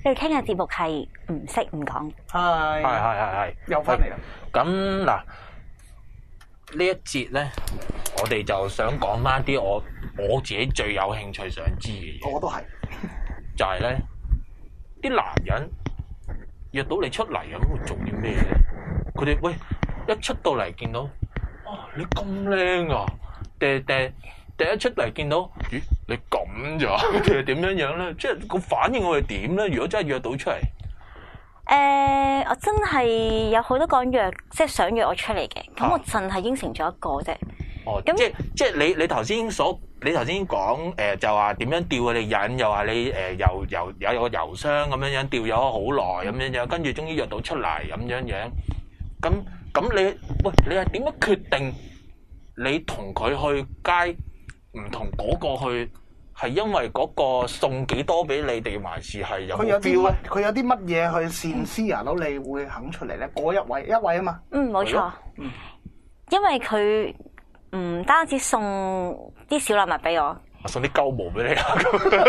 你哋聽嘅節目係唔識唔講。 係， 又翻嚟啦。 咁嗱，呢一節咧，我哋就想講翻啲我自己最有興趣想知嘅嘢。 我都係， 就係咧，啲男人約到你出嚟咁會做啲咩咧？佢哋喂一出到嚟見到，你咁靚啊！第一出嚟見到，咦你咁咋？其實點樣咧？即係個反應會係點咧？如果真係約到出嚟， 我真係有好多個人約，即係想約我出嚟嘅。咁我淨係應承咗一個啫。 哦，即係你頭先講就話點樣吊佢哋引，又話你有個郵箱咁樣吊咗好耐咁樣，跟住終於約到出嚟咁樣。咁你係點樣決定你同佢去街唔同嗰個去？係因為嗰個送幾多俾你哋，還是係有目標咧？ 佢有啲乜嘢去善思啊？到你會肯出嚟咧？嗰一位啊嘛。 冇錯。因為佢唔單止送啲小禮物俾我， 送啲鳩毛俾你啊！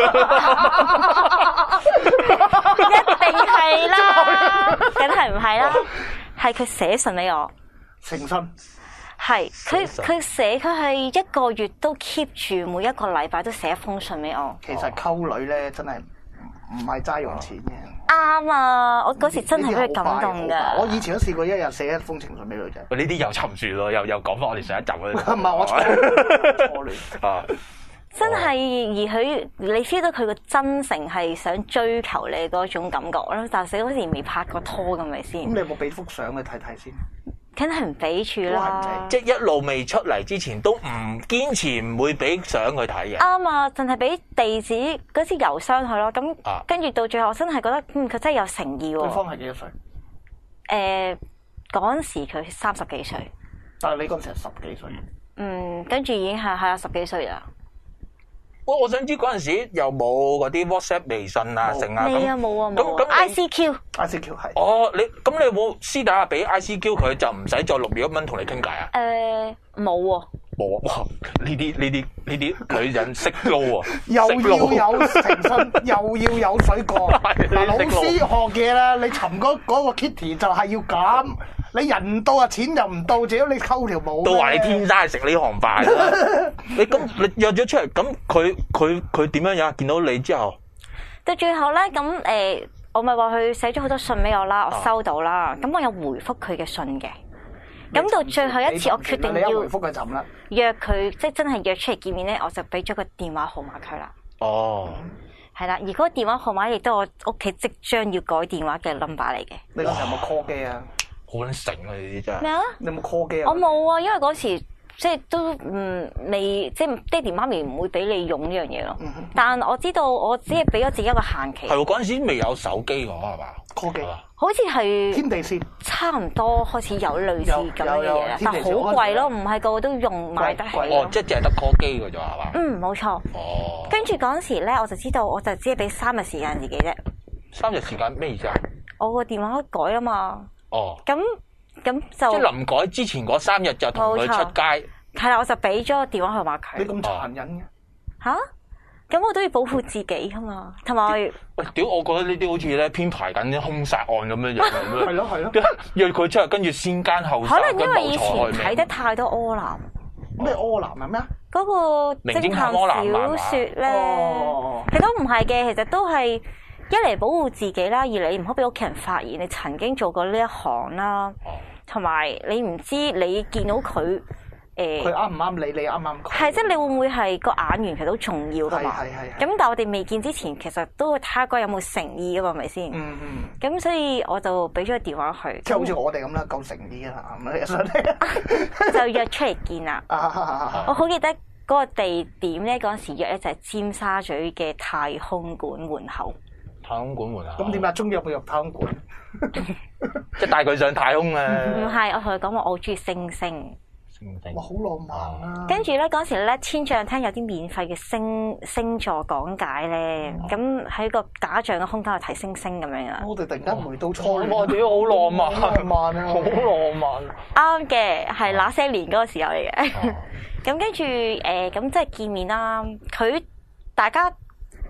一定係啦，梗係唔係啦？係佢寫信俾我， 誠信。 係佢寫，佢係一個月都 keep 住每一個禮拜都寫一封信俾我。 其實溝女咧真係唔係齋用錢嘅。 啱啊！我嗰時真係俾佢感動㗎。 我以前都試過一日寫一封情信俾女仔。 呢啲又沉住咯，又講翻我哋上一集嗰啲。 唔係我初戀啊！ 真係，而你 feel 到佢個真誠係想追求你嗰種感覺咯。但係嗰時未拍過拖咁咪先。 咁你有冇俾幅相佢睇睇先？ 梗係唔俾住啦！ 即係一路未出嚟之前都唔堅持唔會俾相佢睇嘅。 啱啊，淨係俾地址嗰支郵箱佢咯。咁跟住到最後，我真係覺得佢真係有誠意喎。 對方係幾多歲？ 嗰陣時佢30幾歲。 但係你嗰陣時係10幾歲。 跟住已經係10幾歲啦。 我想知嗰陣時有冇嗰啲 WhatsApp、微信啊，成啊咁。 冇啊冇。咁 ICQ 係。 哦，你有冇私底下俾 ICQ 佢就唔使再6秒1蚊同你傾偈啊？ 冇喎。 冇啊！哇，呢啲女人識撈啊！ 又要有誠信，又要有水過。嗱，老師學嘢啦，你尋嗰個 Kitty 就係要咁。你人唔到啊，錢就唔到，只要你溝條毛。 都話你天生係食呢行飯。你約咗出嚟，咁佢點樣樣？見到你之後， 到最後咧，咁我咪話佢寫咗好多信俾我啦，我收到啦，咁我有回覆佢嘅信嘅。咁到最後一次，我決定要回覆佢就啦。 約佢，即係真係約出嚟見面咧，我就俾咗個電話號碼佢啦。 哦， 係啦，而嗰個電話號碼亦都我屋企即將要改電話嘅 number 嚟嘅。 你嗰時有冇 call 機啊？ 好撚醒啊！呢啲真係咩啊？ 你有冇 call 機啊？ 我冇啊，因為嗰時即係都未，即係爹哋媽咪唔會俾你用呢樣嘢咯。但我知道我只係俾咗自己一個限期。 係喎，嗰陣時未有手機㗎係嘛 ？call 機好似係天地線， 差唔多開始有類似咁樣嘅嘢啦，但好貴咯，唔係個個都用買得起。 哦，即係淨係得 call 機㗎咋係嘛？ 冇錯。 哦。 跟住嗰陣時咧，我就知道，我就只係俾3日時間自己啫。 3日時間咩意思啊？ 我個電話改啊嘛。 哦。 咁就即係臨改之前嗰3日就同佢出街。 係啦，我就俾咗個電話號碼佢。 你咁殘忍嘅吓？咁我都要保護自己噶嘛，同埋喂，屌！我覺得呢啲好似咧編排緊啲兇殺案咁樣樣。 係咯係咯。 約佢出嚟，跟住先奸後殺。 可能因為以前睇得太多柯南。 咩柯南係咩啊？ 嗰個偵探小說咧，其實都唔係嘅，其實都係一嚟保護自己啦，二嚟你唔好俾屋企人發現你曾經做過呢一行啦，同埋你唔知你見到佢。 佢啱唔啱你？你啱唔啱佢？ 係，即係你會唔會係個眼緣其實都重要噶嘛？係。咁但係我哋未見之前，其實都會睇下個有冇誠意噶嘛，係咪先？咁所以我就俾咗個電話佢。 即係好似我哋咁啦，夠誠意啦，係咪？ 就約出嚟見啦。我好記得嗰個地點咧，嗰陣時約咧就係尖沙咀嘅太空館門口。 太空館門口。 咁點解終於有冇入太空館？ 即係帶佢上太空啊！ 唔係，我同佢講話我好中意星星。 哇，好浪漫啊！ 跟住咧嗰時咧，天象廳有啲免費嘅星座講解咧，咁喺個假象嘅空間度睇星星咁樣啊！ 我哋突然間回到初戀， 哇！屌，好浪漫， 浪漫啊， 好浪漫。 啱嘅，係那些年嗰個時候嚟嘅。咁跟住咁即係見面啦。大家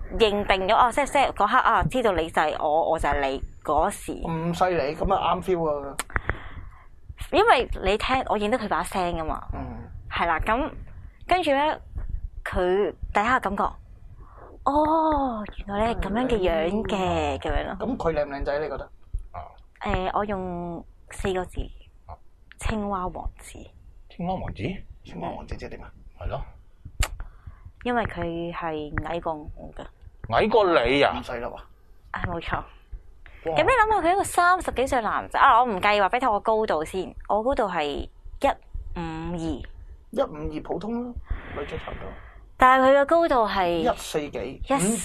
認定咗哦，即係嗰刻啊，知道你就係我，我就係你嗰時。 咁犀利，咁啊啱 feel 啊！ 因為你聽我認得佢把聲㗎嘛，係啦，咁跟住咧佢第一下感覺，哦，原來你係咁樣嘅樣嘅咁樣咯。 咁佢靚唔靚仔你覺得？ 我用4個字，青蛙王子。 青蛙王子？ 青蛙王子即係點啊？ 係咯， 因為佢係矮過我㗎。 矮過你啊？ 唔細粒啊？ 冇錯。咁你諗下佢一個30幾歲男仔啊！我唔計話俾睇我高度先，我高度係152。 152普通啦，女仔差唔多。 但係佢嘅高度係 140幾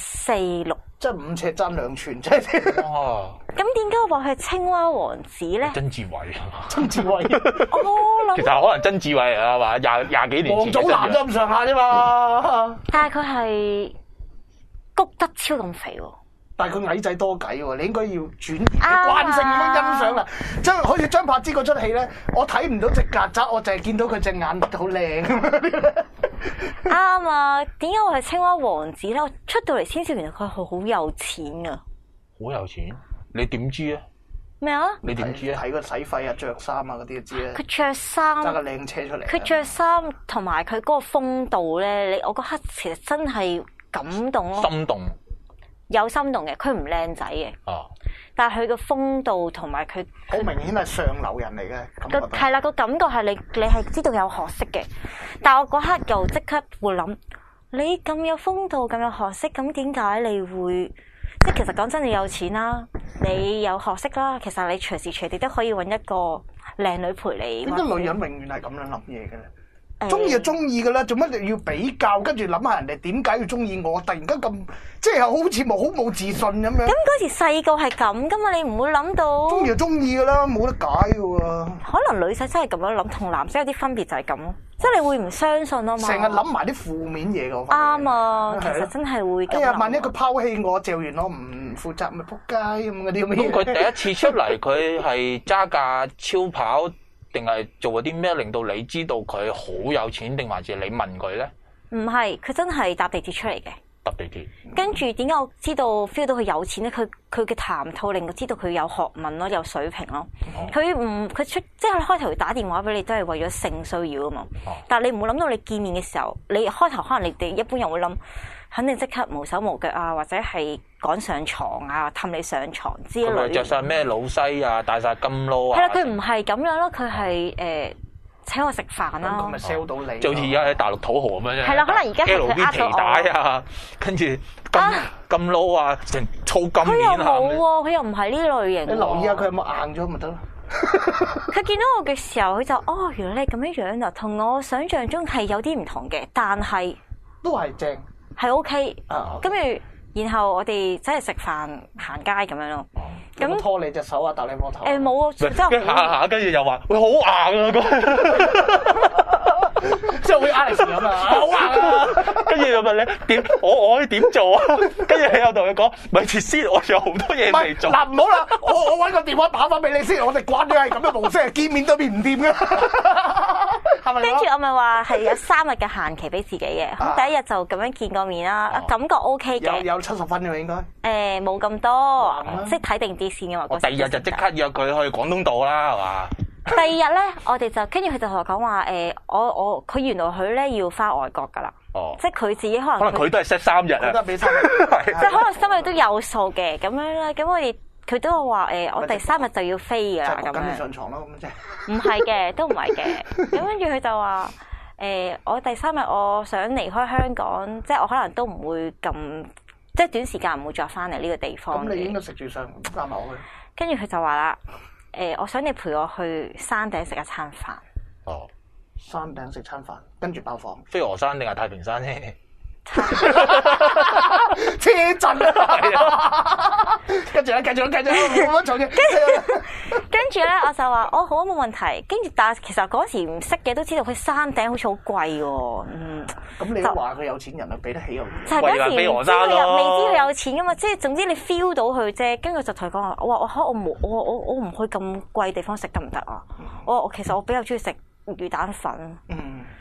146， 即係5尺爭2寸，即係。 哇！ 咁點解我話係青蛙王子咧？ 曾志偉， 曾志偉。 我諗其實可能曾志偉係嘛，廿幾年前。 王祖藍都咁上下啫嘛。 但係佢係谷得超咁肥喎。 但係佢矮仔多計喎，你應該要轉移慣性咁樣欣賞啦。即係好似張柏芝嗰出戲咧，我睇唔到隻曱甴，我淨係見到佢隻眼好靚。 啱啊！點解我係青蛙王子咧？我出到嚟先知原來佢係好有錢啊！ 好有錢？你點知啊？ 咩啊？ 你點知啊？ 睇個使費啊、着衫啊嗰啲就知啦。 佢着衫， 揸架靚車出嚟。 佢着衫同埋佢嗰個風度咧，我嗰刻其實真係感動咯。 心動。 有心動嘅，佢唔靚仔嘅，但係佢個風度同埋佢好明顯係上流人嚟嘅。 個係啦，個感覺係你係知道有學識嘅，但係我嗰刻又即刻會諗，你咁有風度咁有學識，咁點解你會即係其實講真，你有錢啦，你有學識啦，其實你隨時隨地都可以揾一個靚女陪你。 點解女人永遠係咁樣諗嘢嘅咧？中意就中意噶啦，做乜你要比較？跟住諗下人哋點解要中意我？突然間咁，即係好似好冇自信咁樣。咁嗰時細個係咁噶嘛，你唔會諗到。 中意就中意噶啦，冇得解噶喎。 可能女仔真係咁樣諗，同男仔有啲分別就係咁咯，即係你會唔相信啊嘛。 成日諗埋啲負面嘢噶。 啱啊，其實真係會咁。 哎呀，萬一佢拋棄我，嚼完我唔負責，咪仆街咁嗰啲咁嘅嘢。 咁佢第一次出嚟，佢係揸架超跑。定係做過啲咩令到你知道佢好有錢，定還是你問佢咧？ 唔係，佢真係搭地鐵出嚟嘅。 搭地鐵。 跟住點解我知道 feel 到佢有錢咧？佢嘅談吐令我知道佢有學問咯，有水平咯。佢出即係開頭打電話俾你都係為咗性需要啊嘛。但係你唔會諗到你見面嘅時候，你開頭可能你哋一般人會諗，肯定即刻無手無腳啊，或者係趕上床啊，氹你上床之類。 佢着晒咩老西啊，戴晒金撈啊。 係啦，佢唔係咁樣咯，佢係請我食飯啦。 咁咪 sell 到你。 就好似而家喺大陸土豪咁樣啫。 係啦，可能而家係佢呃皮帶啊，跟住金撈啊，成粗金鏈。 佢又冇喎，佢又唔係呢類型。 你留意下佢有冇硬咗咪得咯？ 佢見到我嘅時候，佢就原來你咁樣樣啊，同我想象中係有啲唔同嘅，但係都係正。 係 OK，跟住然後我哋真係食飯行街咁樣咯。 咁拖你隻手啊，搭你膊頭。 冇啊，真係下跟住又話喂好硬啊， 即係會 Alex 咁啊，好硬啊！ 跟住又問你點，我可以點做啊？跟住你又同佢講，咪住先，我仲有好多嘢未做。 嗱唔好啦，我揾個電話打翻俾你先，我哋慣咗係咁嘅模式，見面對面唔掂嘅。係咪？ 跟住我咪話係有3日嘅限期俾自己嘅，咁第一日就咁樣見個面啦，感覺 OK 嘅。 有70分嘅應該。 冇咁多，即係睇定啲先嘅嘛。 我第二日就即刻約佢去廣東道啦，係嘛？ 第二日咧，我哋就跟住佢就同我講話佢原來佢咧要翻外國㗎啦。即係佢自己可能佢都係 set 3日啊， 都係俾3日。 即係可能心裏都有數嘅咁樣啦。咁我哋佢都話我第3日就要飛㗎啦咁樣。 跟住上床咯咁啫。 唔係嘅，都唔係嘅。咁跟住佢就話我第3日我想離開香港，即係我可能都唔會咁，即係短時間唔會再翻嚟呢個地方。 咁你應該食住上加埋我去。 跟住佢就話啦，我想你陪我去山頂食一餐飯。 山頂食餐飯，跟住爆房。 飛鵝山定係太平山咧？ 車震啊！跟住咧，繼續冇乜嘈嘅。 跟住咧，我就話好冇問題。跟住但係其實嗰時唔識嘅都知道佢山頂好似好貴喎。 咁你都話佢有錢人啊，俾得起又就係嗰時未知佢有錢噶嘛，即係總之你 feel 到佢啫。跟住就同佢講話，我唔去咁貴地方食得唔得啊？我其實我比較中意食魚蛋粉。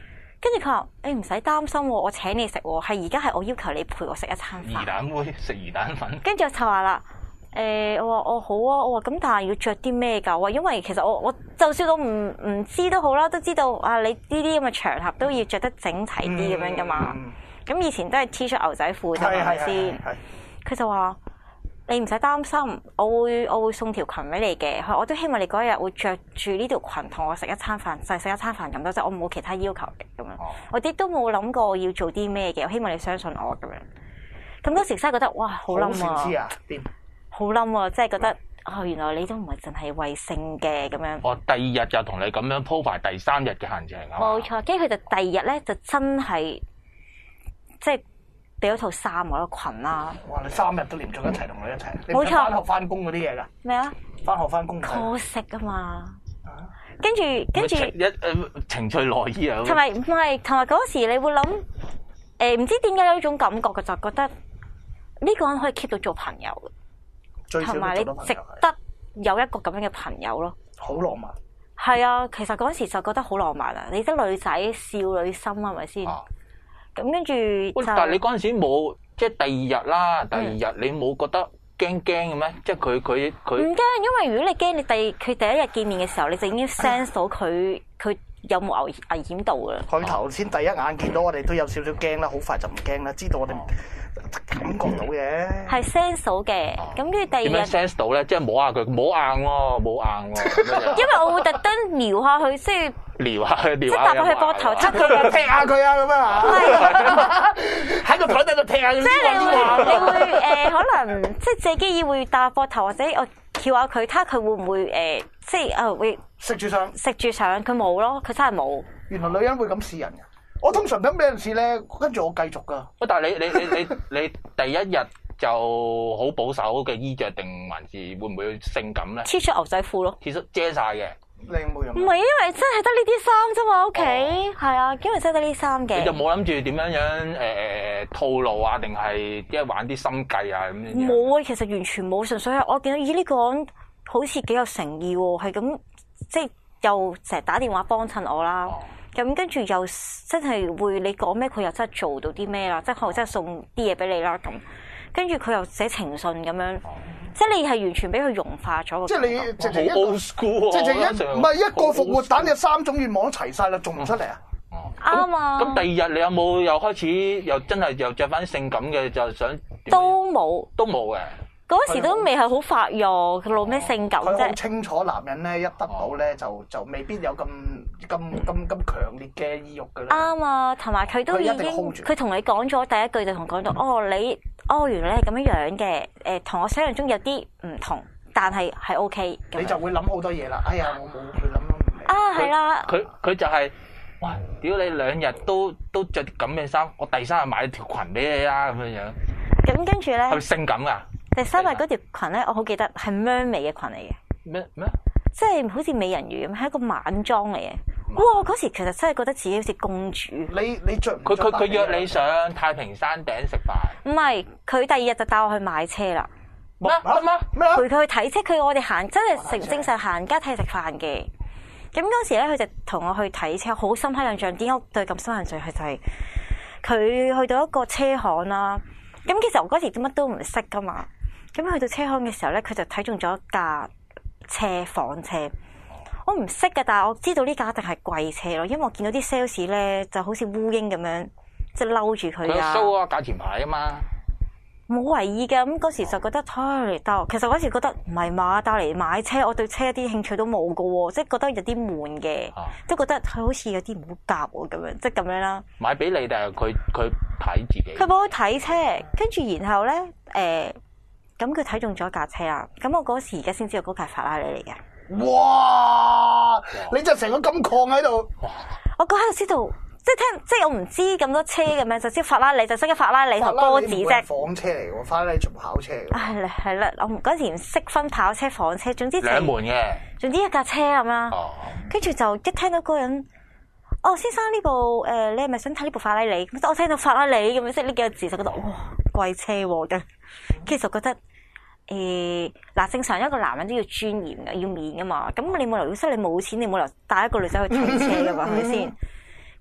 跟住佢話：你唔使擔心喎，我請你食喎，係而家係我要求你陪我食一餐飯。 魚蛋妹食魚蛋粉。 跟住我就話啦，我話我好啊，我話咁但係要着啲咩㗎？因為其實我就算我唔知都好啦，都知道啊你呢啲咁嘅場合都要着得整齊啲咁樣㗎嘛。咁以前都係 T 恤牛仔褲啫，係咪先？佢就話：你唔使擔心，我會送條裙俾你嘅。我都希望你嗰日會着住呢條裙同我食一餐飯，就係食一餐飯咁多啫。我冇其他要求嘅咁樣。我啲都冇諗過要做啲咩嘅。我希望你相信我咁樣。咁嗰時真係覺得哇，好冧啊！好冧啊！真係覺得原來你都唔係淨係為性嘅咁樣。 我第二日就同你咁樣鋪排第3日嘅行程啊！ 冇錯，跟住佢就第2日咧就真係即係。俾咗套衫我個裙啦！ 哇！你3日都連續一齊同佢一齊， 冇錯。 你返學返工嗰啲嘢㗎？ 咩啊？ 返學返工好食啊嘛！跟住情趣內衣啊！ 同埋嗰時你會諗唔知點解有一種感覺嘅，就覺得呢個人可以 keep 到做朋友嘅，同埋你值得有一個咁樣嘅朋友咯。 好浪漫。 係啊，其實嗰時就覺得好浪漫啊！你啲女仔少女心係咪先？咁跟住但係你嗰陣時冇，即係第2日啦。第2日你冇覺得驚嘅咩？即係佢唔驚，因為如果你驚，佢第1日見面嘅時候，你就已經 sense 到佢有冇危險度㗎啦。 佢頭先第一眼見到我哋都有少少驚啦，好快就唔驚啦，知道我哋感覺到嘅。 係 sense 到嘅，咁跟住第2日點樣 sense 到咧？即係摸下佢，摸硬喎。 因為我會特登撩下佢，即係。 撩下佢， 即係搭落去膊頭， 踢下佢啊咁樣啊！喺個台底度踢下佢。 即係你會可能即係借機會搭膊頭，或者我翹下佢，睇下佢會唔會即係會食住上， 佢冇咯，佢真係冇。 原來女人會咁試人嘅。我通常咁俾人試咧，跟住我繼續㗎。 但係你第1日就好保守嘅衣着，定還是會唔會性感咧？ T 恤牛仔褲咯， 其實遮晒嘅。 靚妹唔係因為真係得呢啲衫啫嘛，屋企係啊，因為真係得呢啲衫嘅。 你就冇諗住點樣套路啊，定係即係玩啲心計啊咁樣？ 冇啊，其實完全冇，純粹係我見到呢個人好似幾有誠意喎，係咁即係又成日打電話幫襯我啦。咁跟住又真係會你講咩，佢又真係做到啲咩啦，即係可能真係送啲嘢俾你啦咁。跟住佢又寫情信咁樣。即係你係完全俾佢融化咗， 即係你直情 old school， 唔係一個復活蛋嘅3種願望都齊晒啦，仲唔出嚟啊？ 啱啊！ 咁第2日你有冇又開始又真係又着翻性感嘅，就想都冇嘅。 嗰時都未係好發育，佢露咩性感啫？ 佢好清楚男人咧，一得到咧就未必有咁強烈嘅意欲㗎啦。 啱啊，同埋佢都已經佢同你講咗第一句就同講到原來你係咁樣樣嘅，同我想象中有啲唔同，但係 OK。 你就會諗好多嘢啦。哎呀，我冇去諗啊，係啦。 佢就係，哇！屌你2日都着啲咁嘅衫，我第3日買條裙俾你啦咁樣樣。 咁跟住咧，係咪性感㗎？ 第3日嗰條裙咧，我好記得係 mermaid 嘅裙嚟嘅。 咩？ 即係好似美人魚咁，係一個晚裝嚟嘅。哇！嗰時其實真係覺得自己好似公主。 你着唔着？ 佢約你上太平山頂食飯。 唔係，佢第2日就帶我去買車啦。 咩？ 陪佢去睇車，佢我哋行真係正常行街睇食飯嘅。咁嗰時咧，佢就同我去睇車，好深刻印象。點解我對咁深刻印象？係就係佢去到一個車行啦。咁其實我嗰時乜都唔識噶嘛。咁去到車行嘅時候咧，佢就睇中咗一架房車。我唔識㗎，但係我知道呢架一定係貴車咯，因為我見到啲 sales 咧就好似烏蠅咁樣，即係嬲住佢啊。 佢 show 啊價錢牌啊嘛。 冇為意嘅，咁嗰時就覺得但其實嗰時覺得唔係嘛，帶嚟買車，我對車一啲興趣都冇㗎喎，即係覺得有啲悶嘅，即係覺得佢好似有啲唔好夾喎咁樣，即係咁樣啦。買俾你，但係佢睇自己。佢幫我睇車，跟住然後咧咁佢睇中咗架車啦，咁我嗰時而家先知道嗰架法拉利嚟嘅。 哇！你就成個金礦喺度。 我嗰刻就知道。即係我唔知咁多車咁樣，就知法拉利就識得法拉利同波子啫。房車嚟喎，法拉利做跑車嚟喎。係啦，我嗰時唔識分跑車、房車，總之兩門嘅。總之一架車咁啦。跟住就一聽到嗰個人，先生呢部你係咪想睇呢部法拉利？我聽到法拉利咁樣，即係呢幾個字就覺得哇貴車喎嘅。跟住就覺得正常一個男人都要尊嚴嘅，要面噶嘛。咁你冇理由，你冇錢，你冇理由帶一個女仔去睇車噶嘛，係咪先？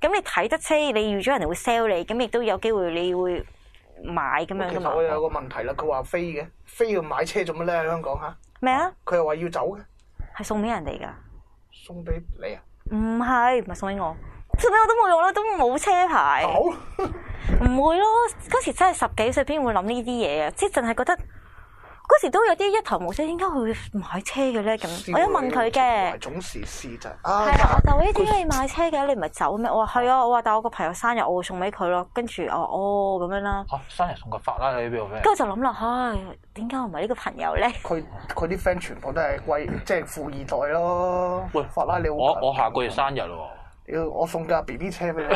咁你睇得車，你預咗人哋會 sell 你，咁亦都有機會你會買咁樣噶嘛。 其實我有個問題啦，佢話飛去買車做乜咧？喺香港嚇咩啊？ 佢又話要走嘅， 係送俾人哋㗎。 送俾你啊？ 唔係送俾我，送俾我都冇用啦，都冇車牌。 好唔會咯，嗰時真係10幾歲邊會諗呢啲嘢啊？即係淨係覺得嗰時都有啲一頭霧水，點解佢會買車嘅咧？咁我一問佢嘅， 總是試就係啦，我就話點解你買車嘅？你唔係走咩？我話係啊，我話但係我個朋友生日，我會送俾佢咯。跟住哦咁樣啦。 生日送個法拉利俾我咩？ 跟住就諗啦，唉，點解我唔係呢個朋友咧？ 佢啲 friend 全部都係貴，即係富二代咯。 喂， 法拉利好我下個月生日喎。 我送架 BB 車俾你。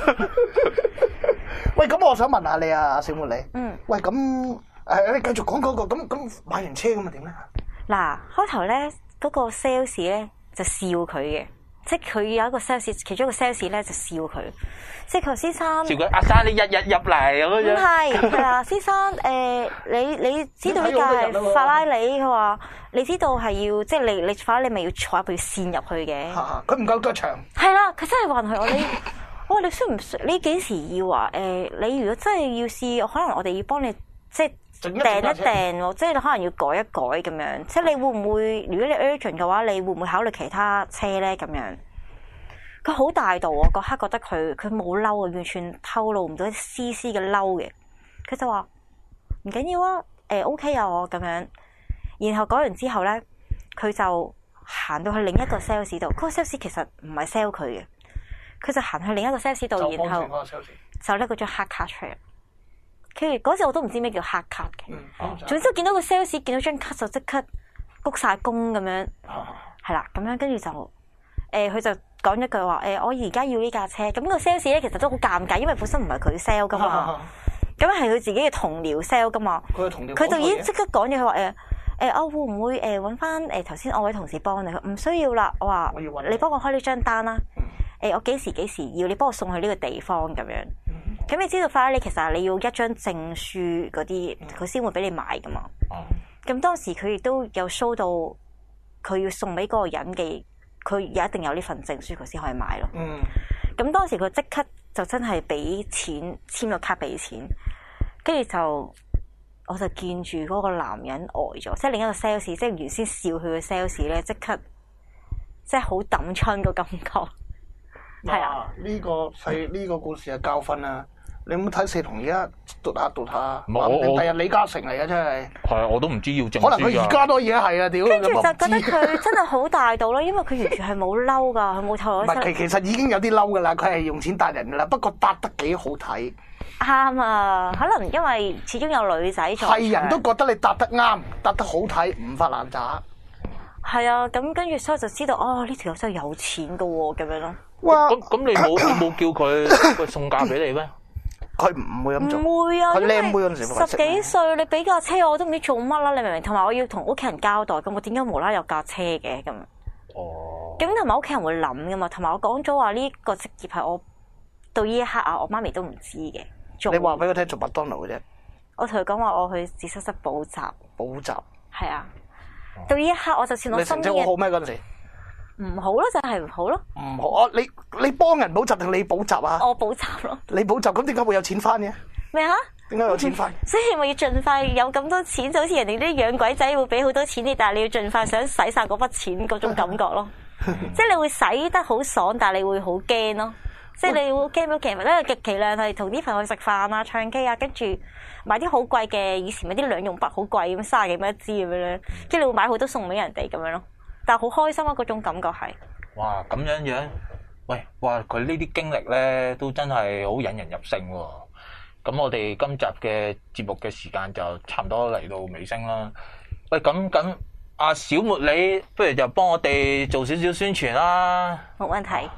喂，咁我想問下你啊，小茉莉。喂，咁你繼續講嗰個，咁買完車咁啊點咧？ 嗱，開頭咧嗰個 sales 咧就笑佢嘅，即係佢有一個 sales，其中一個 sales 咧就笑佢，即係佢話先生， 笑佢阿生你日入嚟咁樣。 唔係啦，先生你知道呢架係法拉利？佢話你知道係要即係你法拉利咪要坐一部線入去嘅。 佢唔夠腳長。 係啦，佢真係話佢我話你需唔需？你幾時要啊？你如果真係要試，可能我哋要幫你即係訂一訂喎，即係你可能要改一改咁樣。即係你會唔會？如果你 urgent 嘅話，你會唔會考慮其他車咧？咁樣佢好大度啊！嗰刻覺得佢冇嬲啊，完全透露唔到一絲絲嘅嬲嘅。佢就話唔緊要啊，OK 啊我咁樣。然後改完之後咧，佢就行到去另一個 sales 度。嗰個 sales 其實唔係 sell 佢嘅。佢就行去另一個 sales 度，然後就拎嗰張黑卡出嚟。跟住嗰時我都唔知咩叫黑卡嘅。總之見到個 sales 見到張卡就即刻鞠晒躬咁樣，係啦咁樣跟住就佢就講一句話我而家要呢架車。咁個 sales 咧其實都好尷尬，因為本身唔係佢 sell 噶嘛，咁係佢自己嘅同僚 sell 噶嘛。佢就已經即刻講咗佢話我會唔會揾翻頭先我位同事幫你？佢唔需要啦。我話你幫我開呢張單啦。我幾時要你幫我送去呢個地方咁樣。咁你知道法拉利其實你要一張證書嗰啲，佢先會俾你買噶嘛。咁當時佢亦都有 show 到佢要送俾嗰個人嘅，佢一定有呢份證書，佢先可以買咯。咁當時佢即刻就真係俾錢簽個卡俾錢，跟住就我就見住嗰個男人呆咗，即係另一個 sales，即係原先笑佢嘅 sales 咧，即刻即係好抌春個感覺。係啊， 呢個故事係教訓啊！你有冇睇四同而家讀下？ 我第日李嘉誠嚟嘅真係。 係啊，我都唔知要證書。 可能佢而家都已經係啊！屌， 跟住就覺得佢真係好大度咯，因為佢完全係冇嬲㗎，佢冇透露。 唔係，其實已經有啲嬲㗎啦，佢係用錢搭人㗎啦，不過搭得幾好睇。 啱啊，可能因為始終有女仔在場。 係人都覺得你搭得啱，搭得好睇，唔發爛渣。 係啊，咁跟住所以就知道呢條友真係有錢㗎喎，咁樣咯。 哇！ 咁你冇叫佢送價俾你咩？ 佢唔會咁做。 唔會啊， 佢靚妹嗰陣時 10幾歲，你俾架車我都唔知做乜啦，你明唔明？同埋我要同屋企人交代，咁我點解無啦啦有架車嘅咁？咁同埋屋企人會諗噶嘛？同埋我講咗話呢個職業係我到呢一刻啊，我媽咪都唔知嘅。 你話俾佢聽做麥當勞嘅啫。 我同佢講話，我去自修室補習。 補習。係啊。到呢一刻，我就算我身邊嘅。 你成績好咩嗰陣時？ 唔好咯，就係唔好咯。 唔好你幫人補習定你補習啊？ 我補習咯。 你補習咁點解會有錢翻嘅？ 咩啊？ 點解有錢翻？ 所以咪要盡快有咁多錢，就好似人哋啲養鬼仔會俾好多錢你，但係你要盡快想使晒嗰筆錢嗰種感覺咯。即係你會使得好爽，但係你會好驚咯。即係你會驚到其實，因為極其量係同啲朋友去食飯啊、唱 K 啊，跟住買啲好貴嘅，以前買啲兩用筆好貴咁30幾蚊一支咁樣咧，跟住你會買好多送俾人哋咁樣咯。但係好開心啊！嗰種感覺係。 哇！咁樣，喂，哇！佢呢啲經歷咧，都真係好引人入勝喎。咁我哋今集嘅節目嘅時間就差唔多嚟到尾聲啦。喂，咁阿小茉莉，不如就幫我哋做少少宣傳啦。 冇問題。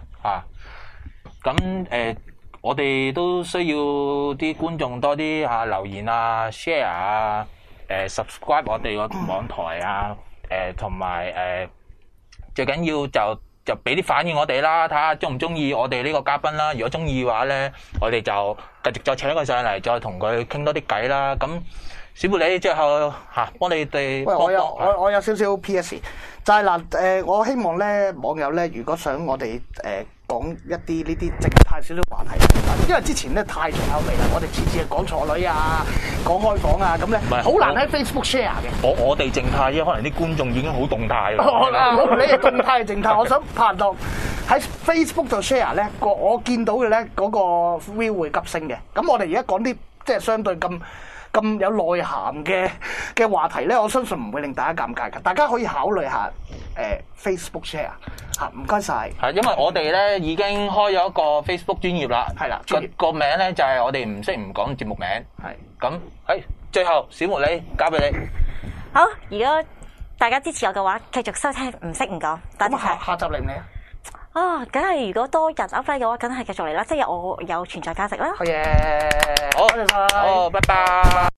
咁我哋都需要啲觀眾多啲留言啊、share 啊、subscribe 我哋個網台啊、同埋最緊要就俾啲反應我哋啦，睇下中唔中意我哋呢個嘉賓啦。如果中意嘅話咧，我哋就繼續再請佢上嚟，再同佢傾多啲偈啦。咁小茉莉最後幫你哋。 喂，我有少少 PS，就係嗱我希望咧網友咧，如果想我哋講一啲呢啲靜態少少話題，因為之前咧太重口味啦，我哋次次係講錯女啊，講開房啊，咁咧好難喺 Facebook share 嘅。 我哋靜態啫，可能啲觀眾已經好動態啦。 你係動態靜態，我想拍檔喺 Facebook 度 share 咧，我見到嘅咧嗰個 view 會急升嘅。咁我哋而家講啲即係相對咁有內涵嘅話題咧，我相信唔會令大家尷尬嘅。大家可以考慮下Facebook share 嚇，唔該晒。 係因為我哋咧已經開咗一個 Facebook 專頁啦， 係啦， 個名咧就係我哋唔識唔講節目名。 係咁，最後小茉莉交俾你。 好，如果大家支持我嘅話，繼續收聽唔識唔講。多謝晒。 下集嚟唔嚟啊？ 梗係如果多人 upload 嘅話，梗係繼續嚟啦，即係我有存在價值啦。 好嘢， 好， 多謝晒。 好，拜拜。